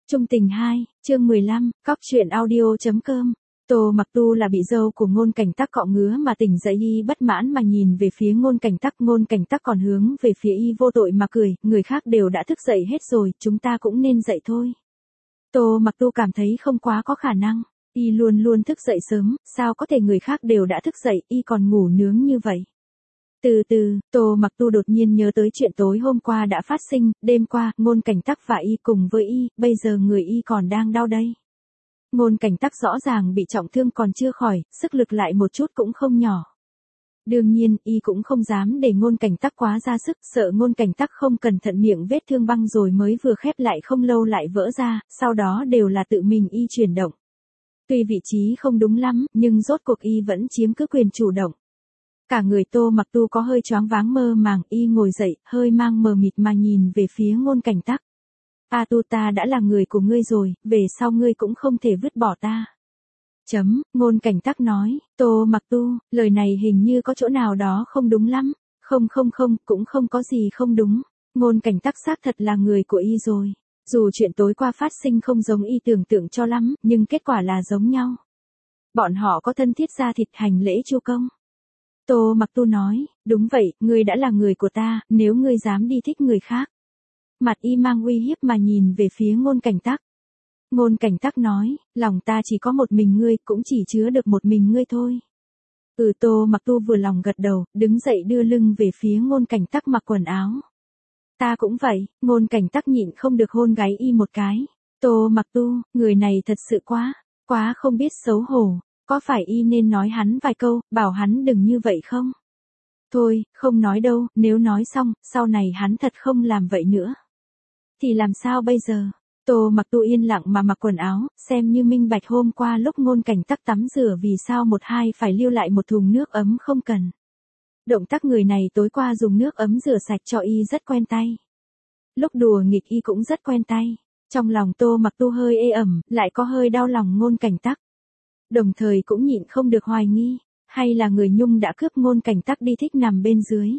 Trung tình 2, chương 15, cóc truyện audio.com. Tô Mặc Tu là bị dâu của Ngôn Cảnh Tắc cọ ngứa mà tỉnh dậy, y bất mãn mà nhìn về phía Ngôn Cảnh Tắc còn hướng về phía y vô tội mà cười, người khác đều đã thức dậy hết rồi, chúng ta cũng nên dậy thôi. Tô Mặc Tu cảm thấy không quá có khả năng, y luôn luôn thức dậy sớm, sao có thể người khác đều đã thức dậy, y còn ngủ nướng như vậy. Từ từ, Tô Mặc Tu đột nhiên nhớ tới chuyện tối hôm qua đã phát sinh, đêm qua, Ngôn Cảnh Tắc và y cùng với y, bây giờ người y còn đang đau đây. Ngôn Cảnh Tắc rõ ràng bị trọng thương còn chưa khỏi, sức lực lại một chút cũng không nhỏ. Đương nhiên, y cũng không dám để Ngôn Cảnh Tắc quá ra sức, sợ Ngôn Cảnh Tắc không cẩn thận miệng vết thương băng rồi mới vừa khép lại không lâu lại vỡ ra, sau đó đều là tự mình y chuyển động. Tuy vị trí không đúng lắm, nhưng rốt cuộc y vẫn chiếm cứ quyền chủ động. Cả người Tô Mặc Tu có hơi choáng váng mơ màng, y ngồi dậy, hơi mang mờ mịt mà nhìn về phía Ngôn Cảnh Tắc. A Tu, ta đã là người của ngươi rồi, về sau ngươi cũng không thể vứt bỏ ta. Ngôn Cảnh Tắc nói, Tô Mặc Tu, lời này hình như có chỗ nào đó không đúng lắm. Không, cũng không có gì không đúng. Ngôn Cảnh Tắc xác thật là người của y rồi. Dù chuyện tối qua phát sinh không giống y tưởng tượng cho lắm, nhưng kết quả là giống nhau. Bọn họ có thân thiết ra thịt hành lễ chu công. Tô Mặc Tu nói, đúng vậy, ngươi đã là người của ta, nếu ngươi dám đi thích người khác. Mặt y mang uy hiếp mà nhìn về phía Ngôn Cảnh Tắc. Ngôn Cảnh Tắc nói, lòng ta chỉ có một mình ngươi, cũng chỉ chứa được một mình ngươi thôi. Tô Mặc Tu vừa lòng gật đầu, đứng dậy đưa lưng về phía Ngôn Cảnh Tắc mặc quần áo. Ta cũng vậy, Ngôn Cảnh Tắc nhịn không được hôn gáy y một cái. Tô Mặc Tu, người này thật sự quá không biết xấu hổ. Có phải y nên nói hắn vài câu, bảo hắn đừng như vậy không? Thôi, không nói đâu, nếu nói xong, sau này hắn thật không làm vậy nữa. Thì làm sao bây giờ? Tô Mặc Tu yên lặng mà mặc quần áo, xem như minh bạch hôm qua lúc Ngôn Cảnh Tắc tắm rửa vì sao một hai phải lưu lại một thùng nước ấm không cần. Động tác người này tối qua dùng nước ấm rửa sạch cho y rất quen tay. Lúc đùa nghịch y cũng rất quen tay. Trong lòng Tô Mặc Tu hơi ê ẩm, lại có hơi đau lòng Ngôn Cảnh Tắc. Đồng thời cũng nhịn không được hoài nghi, hay là người Nhung đã cướp Ngôn Cảnh Tắc đi thích nằm bên dưới.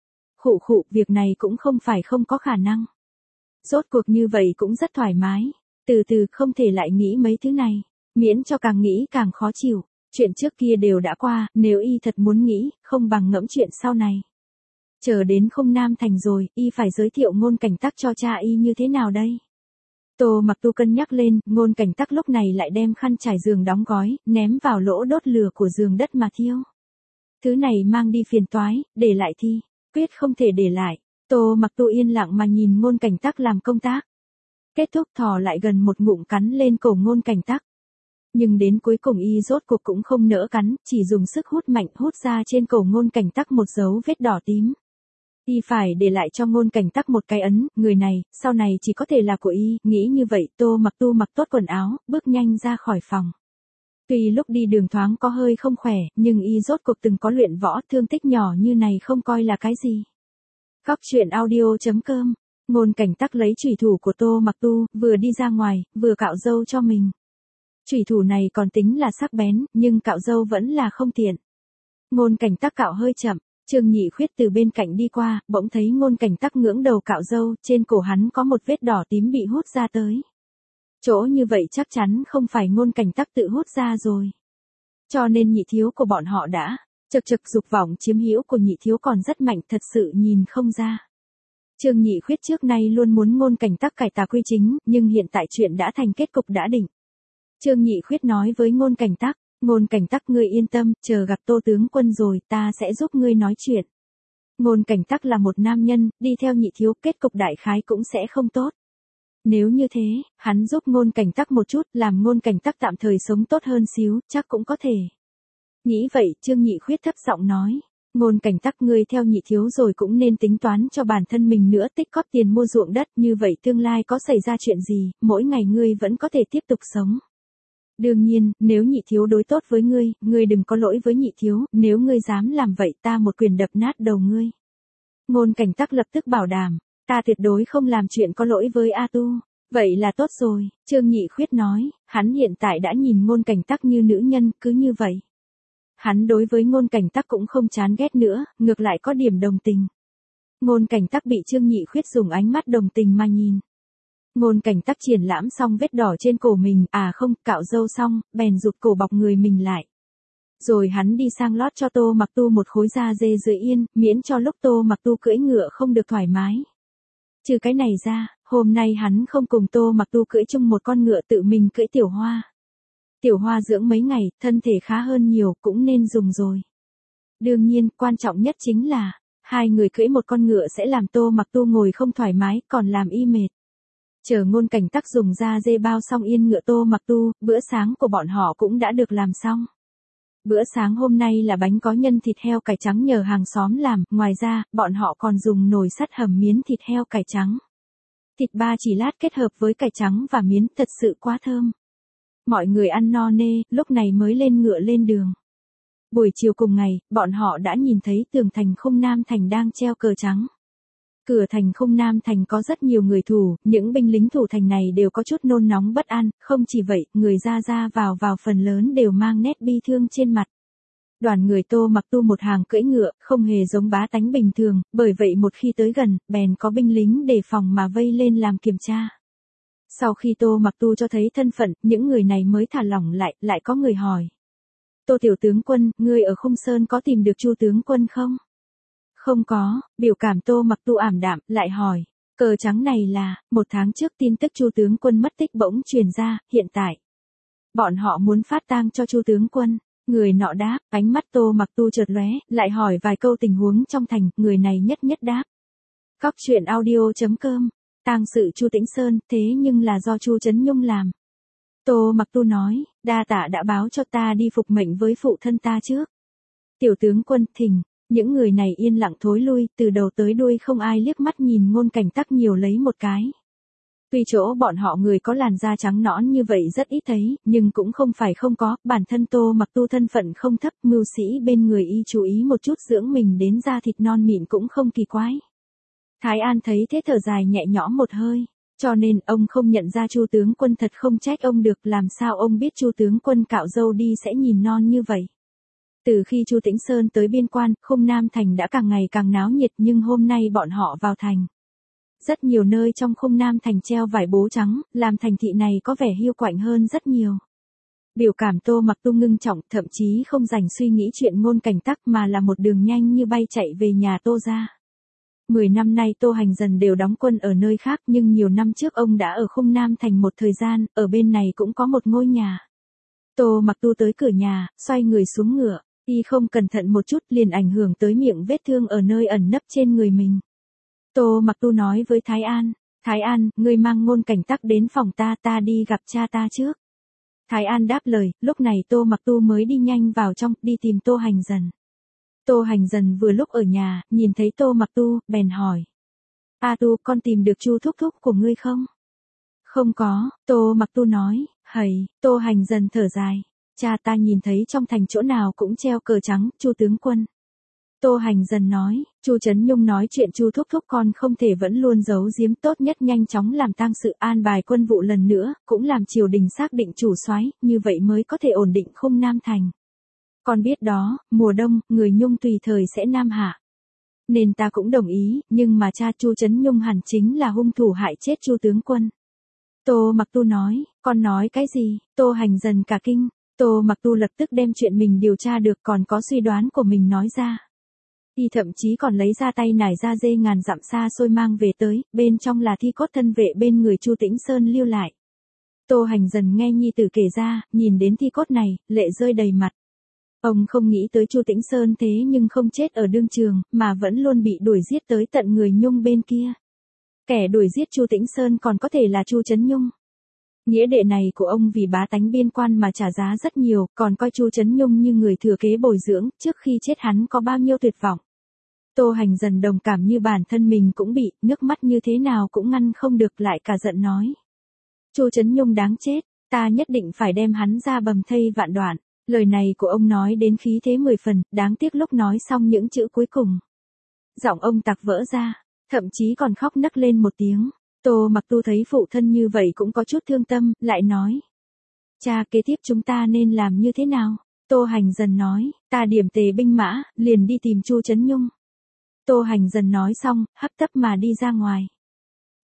Khụ, việc này cũng không phải không có khả năng. Rốt cuộc như vậy cũng rất thoải mái, từ từ không thể lại nghĩ mấy thứ này, miễn cho càng nghĩ càng khó chịu, chuyện trước kia đều đã qua, nếu y thật muốn nghĩ, không bằng ngẫm chuyện sau này. Chờ đến Không Nam Thành rồi, y phải giới thiệu Ngôn Cảnh Tắc cho cha y như thế nào đây? Tô Mặc Tu cân nhắc lên, Ngôn Cảnh Tắc lúc này lại đem khăn trải giường đóng gói, ném vào lỗ đốt lửa của giường đất mà thiêu. Thứ này mang đi phiền toái, để lại thì, quyết không thể để lại. Tô Mặc Tu yên lặng mà nhìn Ngôn Cảnh Tắc làm công tác. Kết thúc thò lại gần một ngụm cắn lên cổ Ngôn Cảnh Tắc. Nhưng đến cuối cùng y rốt cuộc cũng không nỡ cắn, chỉ dùng sức hút mạnh hút ra trên cổ Ngôn Cảnh Tắc một dấu vết đỏ tím. Y phải để lại cho Ngôn Cảnh Tắc một cái ấn, người này, sau này chỉ có thể là của y, nghĩ như vậy Tô Mặc Tu mặc tốt quần áo, bước nhanh ra khỏi phòng. Tuy lúc đi đường thoáng có hơi không khỏe, nhưng y rốt cuộc từng có luyện võ, thương tích nhỏ như này không coi là cái gì. Cóc truyện audio.com. Ngôn Cảnh Tắc lấy chủy thủ của Tô Mặc Tu, vừa đi ra ngoài, vừa cạo râu cho mình. Chủy thủ này còn tính là sắc bén, nhưng cạo râu vẫn là không tiện. Ngôn Cảnh Tắc cạo hơi chậm, Trương Nhị Khuyết từ bên cạnh đi qua, bỗng thấy Ngôn Cảnh Tắc ngưỡng đầu cạo râu, trên cổ hắn có một vết đỏ tím bị hút ra tới. Chỗ như vậy chắc chắn không phải Ngôn Cảnh Tắc tự hút ra rồi. Cho nên nhị thiếu của bọn họ đã. Chực dục vọng chiếm hữu của nhị thiếu còn rất mạnh, thật sự nhìn không ra. Trương Nhị Khuyết trước nay luôn muốn Ngôn Cảnh Tắc cải tà quy chính, nhưng hiện tại chuyện đã thành kết cục đã định. Trương Nhị Khuyết nói với Ngôn Cảnh Tắc, Ngôn Cảnh Tắc ngươi yên tâm, chờ gặp Tô tướng quân rồi, ta sẽ giúp ngươi nói chuyện. Ngôn Cảnh Tắc là một nam nhân, đi theo nhị thiếu, kết cục đại khái cũng sẽ không tốt. Nếu như thế, hắn giúp Ngôn Cảnh Tắc một chút, làm Ngôn Cảnh Tắc tạm thời sống tốt hơn xíu, chắc cũng có thể. Nghĩ vậy, Trương Nhị Khuyết thấp giọng nói, Ngôn Cảnh Tắc ngươi theo nhị thiếu rồi cũng nên tính toán cho bản thân mình nữa, tích góp tiền mua ruộng đất, như vậy tương lai có xảy ra chuyện gì, mỗi ngày ngươi vẫn có thể tiếp tục sống. Đương nhiên, nếu nhị thiếu đối tốt với ngươi đừng có lỗi với nhị thiếu, nếu ngươi dám làm vậy ta một quyền đập nát đầu ngươi. Ngôn Cảnh Tắc lập tức bảo đảm, ta tuyệt đối không làm chuyện có lỗi với A Tu. Vậy là tốt rồi, Trương Nhị Khuyết nói, hắn hiện tại đã nhìn Ngôn Cảnh Tắc như nữ nhân, cứ như vậy. Hắn đối với Ngôn Cảnh Tắc cũng không chán ghét nữa, ngược lại có điểm đồng tình. Ngôn Cảnh Tắc bị Trương Nhị Khuyết dùng ánh mắt đồng tình mà nhìn. Ngôn Cảnh Tắc triển lãm xong vết đỏ trên cổ mình, không, cạo râu xong, bèn rụt cổ bọc người mình lại. Rồi hắn đi sang lót cho Tô Mặc Tu một khối da dê dưới yên, miễn cho lúc Tô Mặc Tu cưỡi ngựa không được thoải mái. Trừ cái này ra, hôm nay hắn không cùng Tô Mặc Tu cưỡi chung một con ngựa, tự mình cưỡi Tiểu Hoa. Tiểu Hoa dưỡng mấy ngày, thân thể khá hơn nhiều, cũng nên dùng rồi. Đương nhiên, quan trọng nhất chính là, hai người cưỡi một con ngựa sẽ làm Tô Mặc Tu ngồi không thoải mái, còn làm y mệt. Chờ Ngôn Cảnh Tắc dùng da dê bao xong yên ngựa Tô Mặc Tu, bữa sáng của bọn họ cũng đã được làm xong. Bữa sáng hôm nay là bánh có nhân thịt heo cải trắng nhờ hàng xóm làm, ngoài ra, bọn họ còn dùng nồi sắt hầm miến thịt heo cải trắng. Thịt ba chỉ lát kết hợp với cải trắng và miến, thật sự quá thơm. Mọi người ăn no nê, lúc này mới lên ngựa lên đường. Buổi chiều cùng ngày, bọn họ đã nhìn thấy tường thành Khung Nam Thành đang treo cờ trắng. Cửa thành Khung Nam Thành có rất nhiều người thủ, những binh lính thủ thành này đều có chút nôn nóng bất an, không chỉ vậy, người ra vào phần lớn đều mang nét bi thương trên mặt. Đoàn người Tô Mặc Tu một hàng cưỡi ngựa, không hề giống bá tánh bình thường, bởi vậy một khi tới gần, bèn có binh lính đề phòng mà vây lên làm kiểm tra. Sau khi Tô Mặc Tu cho thấy thân phận, những người này mới thả lỏng lại có người hỏi. Tô tiểu tướng quân, ngươi ở Khung Sơn có tìm được Chu tướng quân không? Không có, biểu cảm Tô Mặc Tu ảm đạm, lại hỏi. Cờ trắng này là, 1 tháng trước tin tức Chu tướng quân mất tích bỗng truyền ra, hiện tại. Bọn họ muốn phát tang cho Chu tướng quân. Người nọ đáp, ánh mắt Tô Mặc Tu chợt lóe, lại hỏi vài câu tình huống trong thành, người này nhất đáp. Cóc truyện audio.com, tang sự Chu Tĩnh Sơn, thế nhưng là do Chu Trấn Nhung làm. Tô Mặc Tu nói, đa tạ đã báo cho ta đi phục mệnh với phụ thân ta trước. Tiểu tướng quân, thỉnh. Những người này yên lặng thối lui, từ đầu tới đuôi không ai liếc mắt nhìn Ngôn Cảnh Tắc nhiều lấy một cái. Tuy chỗ bọn họ người có làn da trắng nõn như vậy rất ít thấy, nhưng cũng không phải không có, bản thân Tô Mặc Tu thân phận không thấp, mưu sĩ bên người y chú ý một chút dưỡng mình đến da thịt non mịn cũng không kỳ quái. Thái An thấy thế thở dài nhẹ nhõm một hơi, cho nên ông không nhận ra Chu tướng quân, thật không trách ông được, làm sao ông biết Chu tướng quân cạo râu đi sẽ nhìn non như vậy. Từ khi Chu Tĩnh Sơn tới biên quan, Khung Nam Thành đã càng ngày càng náo nhiệt, nhưng hôm nay bọn họ vào thành. Rất nhiều nơi trong Khung Nam Thành treo vải bố trắng, làm thành thị này có vẻ hiu quạnh hơn rất nhiều. Biểu cảm Tô Mặc Tu ngưng trọng, thậm chí không dành suy nghĩ chuyện Ngôn Cảnh Tắc mà là một đường nhanh như bay chạy về nhà Tô gia. 10 năm nay Tô Hành Dần đều đóng quân ở nơi khác, nhưng nhiều năm trước ông đã ở Khung Nam Thành một thời gian, ở bên này cũng có một ngôi nhà. Tô Mặc Tu tới cửa nhà, xoay người xuống ngựa, y không cẩn thận một chút liền ảnh hưởng tới miệng vết thương ở nơi ẩn nấp trên người mình. Tô Mặc Tu nói với Thái An, Thái An, ngươi mang Ngôn Cảnh Tắc đến phòng ta đi gặp cha ta trước. Thái An đáp lời, lúc này Tô Mặc Tu mới đi nhanh vào trong, đi tìm Tô Hành Dần. Tô Hành Dần vừa lúc ở nhà, nhìn thấy Tô Mặc Tu, bèn hỏi. A Tu, con tìm được Chu thúc thúc của ngươi không? Không có, Tô Mặc Tu nói, hầy, Tô Hành Dần thở dài. Cha ta nhìn thấy trong thành chỗ nào cũng treo cờ trắng, Chu tướng quân. Tô Hành Dần nói, Chu Trấn Nhung nói chuyện Chu thúc thúc con không thể vẫn luôn giấu giếm, tốt nhất nhanh chóng làm tang sự, an bài quân vụ lần nữa, cũng làm triều đình xác định chủ soái, như vậy mới có thể ổn định Khung Nam Thành. Con biết đó, mùa đông, người Nhung tùy thời sẽ nam hạ. Nên ta cũng đồng ý, nhưng mà cha Chu Trấn Nhung hẳn chính là hung thủ hại chết Chu tướng quân. Tô Mặc Tu nói, con nói cái gì? Tô Hành Dần cả kinh. Tô Mặc Tu lập tức đem chuyện mình điều tra được còn có suy đoán của mình nói ra. Y thậm chí còn lấy ra tay nải da dê ngàn dặm xa xôi mang về tới, bên trong là thi cốt thân vệ bên người Chu Tĩnh Sơn lưu lại. Tô Hành Dần nghe nhi tử kể ra, nhìn đến thi cốt này, lệ rơi đầy mặt. Ông không nghĩ tới Chu Tĩnh Sơn thế nhưng không chết ở đương trường, mà vẫn luôn bị đuổi giết tới tận người Nhung bên kia. Kẻ đuổi giết Chu Tĩnh Sơn còn có thể là Chu Trấn Nhung. Nghĩa đệ này của ông vì bá tánh biên quan mà trả giá rất nhiều, còn coi Chu Trấn Nhung như người thừa kế bồi dưỡng, trước khi chết hắn có bao nhiêu tuyệt vọng. Tô Hành Dần đồng cảm như bản thân mình cũng bị, nước mắt như thế nào cũng ngăn không được, lại cả giận nói. Chu Trấn Nhung đáng chết, ta nhất định phải đem hắn ra bầm thây vạn đoạn. Lời này của ông nói đến khí thế 10 phần, đáng tiếc lúc nói xong những chữ cuối cùng. Giọng ông tạc vỡ ra, thậm chí còn khóc nấc lên một tiếng. Tô Mặc Tu thấy phụ thân như vậy cũng có chút thương tâm, lại nói. Cha, kế tiếp chúng ta nên làm như thế nào? Tô Hành Dần nói, ta điểm tề binh mã, liền đi tìm Chu Trấn Nhung. Tô Hành Dần nói xong, hấp tấp mà đi ra ngoài.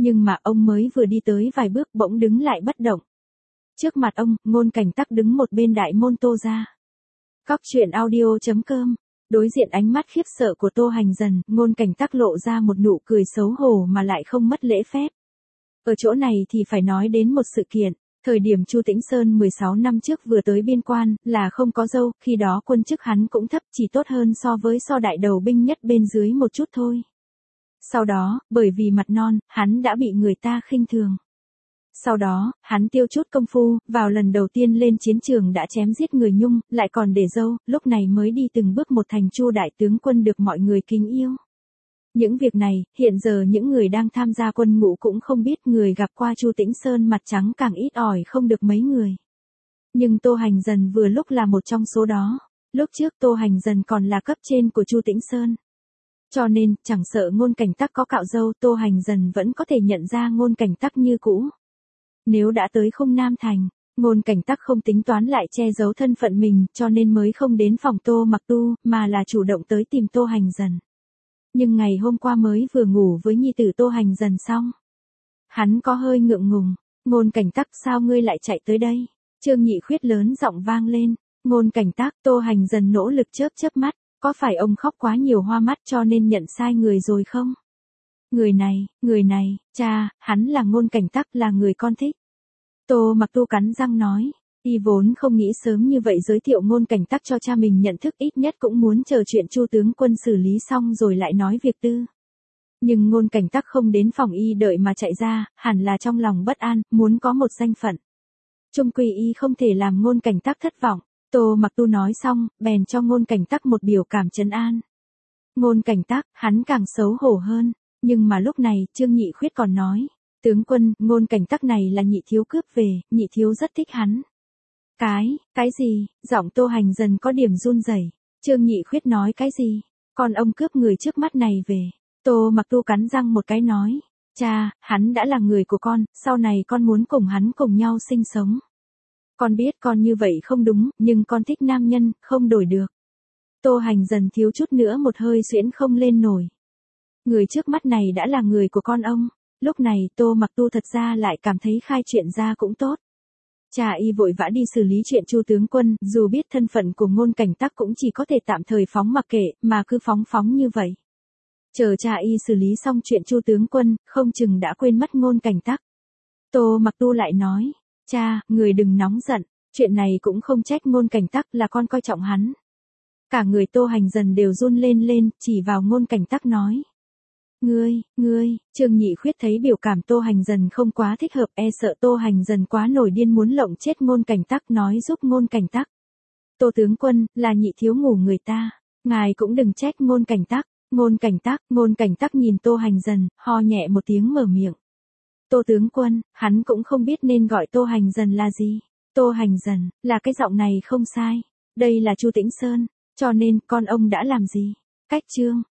Nhưng mà ông mới vừa đi tới vài bước bỗng đứng lại bất động. Trước mặt ông, Ngôn Cảnh Tắc đứng một bên đại môn Tô gia. Cóc truyện audio.com. Đối diện ánh mắt khiếp sợ của Tô Hành Dần, Ngôn Cảnh Tắc lộ ra một nụ cười xấu hổ mà lại không mất lễ phép. Ở chỗ này thì phải nói đến một sự kiện. Thời điểm Chu Tĩnh Sơn 16 năm trước vừa tới biên quan, là không có dâu, khi đó quân chức hắn cũng thấp, chỉ tốt hơn so với đại đầu binh nhất bên dưới một chút thôi. Sau đó, bởi vì mặt non, hắn đã bị người ta khinh thường. Sau đó, hắn tiêu chút công phu, vào lần đầu tiên lên chiến trường đã chém giết người Nhung, lại còn để dâu, lúc này mới đi từng bước một thành Chu đại tướng quân được mọi người kính yêu. Những việc này, hiện giờ những người đang tham gia quân ngũ cũng không biết, người gặp qua Chu Tĩnh Sơn mặt trắng càng ít ỏi không được mấy người. Nhưng Tô Hành Dần vừa lúc là một trong số đó. Lúc trước Tô Hành Dần còn là cấp trên của Chu Tĩnh Sơn. Cho nên, chẳng sợ Ngôn Cảnh Tắc có cạo râu, Tô Hành Dần vẫn có thể nhận ra Ngôn Cảnh Tắc như cũ. Nếu đã tới Khung Nam Thành, Ngôn Cảnh Tắc không tính toán lại che giấu thân phận mình, cho nên mới không đến phòng Tô Mặc Tu, mà là chủ động tới tìm Tô Hành Dần. Nhưng ngày hôm qua mới vừa ngủ với nhi tử Tô Hành Dần xong. Hắn có hơi ngượng ngùng. Ngôn Cảnh Tắc, sao ngươi lại chạy tới đây? Trương Nhị Khuyết lớn giọng vang lên. Ngôn Cảnh Tắc, Tô Hành Dần nỗ lực chớp chớp mắt. Có phải ông khóc quá nhiều hoa mắt cho nên nhận sai người rồi không? Người này, cha, hắn là Ngôn Cảnh Tắc, là người con thích. Tô Mặc Tu cắn răng nói. Y vốn không nghĩ sớm như vậy giới thiệu Ngôn Cảnh Tắc cho cha mình nhận thức, ít nhất cũng muốn chờ chuyện Chu tướng quân xử lý xong rồi lại nói việc tư. Nhưng Ngôn Cảnh Tắc không đến phòng y đợi mà chạy ra, hẳn là trong lòng bất an, muốn có một danh phận. Chung quy y không thể làm Ngôn Cảnh Tắc thất vọng. Tô Mặc Tu nói xong, bèn cho Ngôn Cảnh Tắc một biểu cảm trấn an. Ngôn Cảnh Tắc, hắn càng xấu hổ hơn. Nhưng mà lúc này, Trương Nhị Khuyết còn nói. Tướng quân, Ngôn Cảnh Tắc này là nhị thiếu cướp về, nhị thiếu rất thích hắn. Cái gì? Giọng Tô Hành Dần có điểm run rẩy. Trương Nhị Khuyết nói cái gì? Con ông cướp người trước mắt này về. Tô Mặc Tu cắn răng một cái nói. Cha, hắn đã là người của con, sau này con muốn cùng hắn cùng nhau sinh sống. Con biết con như vậy không đúng, nhưng con thích nam nhân, không đổi được. Tô Hành Dần thiếu chút nữa một hơi xuyễn không lên nổi. Người trước mắt này đã là người của con ông. Lúc này Tô Mặc Tu thật ra lại cảm thấy khai chuyện ra cũng tốt. Cha y vội vã đi xử lý chuyện Chu tướng quân, dù biết thân phận của Ngôn Cảnh Tắc cũng chỉ có thể tạm thời phóng mặc kệ, mà cứ phóng như vậy. Chờ cha y xử lý xong chuyện Chu tướng quân, không chừng đã quên mất Ngôn Cảnh Tắc. Tô Mặc Tu lại nói, cha, người đừng nóng giận, chuyện này cũng không trách Ngôn Cảnh Tắc, là con coi trọng hắn. Cả người Tô Hành Dần đều run lên, chỉ vào Ngôn Cảnh Tắc nói. Ngươi, Trương Nhị Khuyết thấy biểu cảm Tô Hành Dần không quá thích hợp, e sợ Tô Hành Dần quá nổi điên muốn lộng chết Ngôn Cảnh Tắc, nói giúp Ngôn Cảnh Tắc. Tô tướng quân, là nhị thiếu ngủ người ta, ngài cũng đừng trách Ngôn Cảnh Tắc. Ngôn Cảnh Tắc nhìn Tô Hành Dần, ho nhẹ một tiếng mở miệng. Tô tướng quân, hắn cũng không biết nên gọi Tô Hành Dần là gì. Tô Hành Dần, là cái giọng này không sai. Đây là Chu Tĩnh Sơn, cho nên con ông đã làm gì? Cách chương.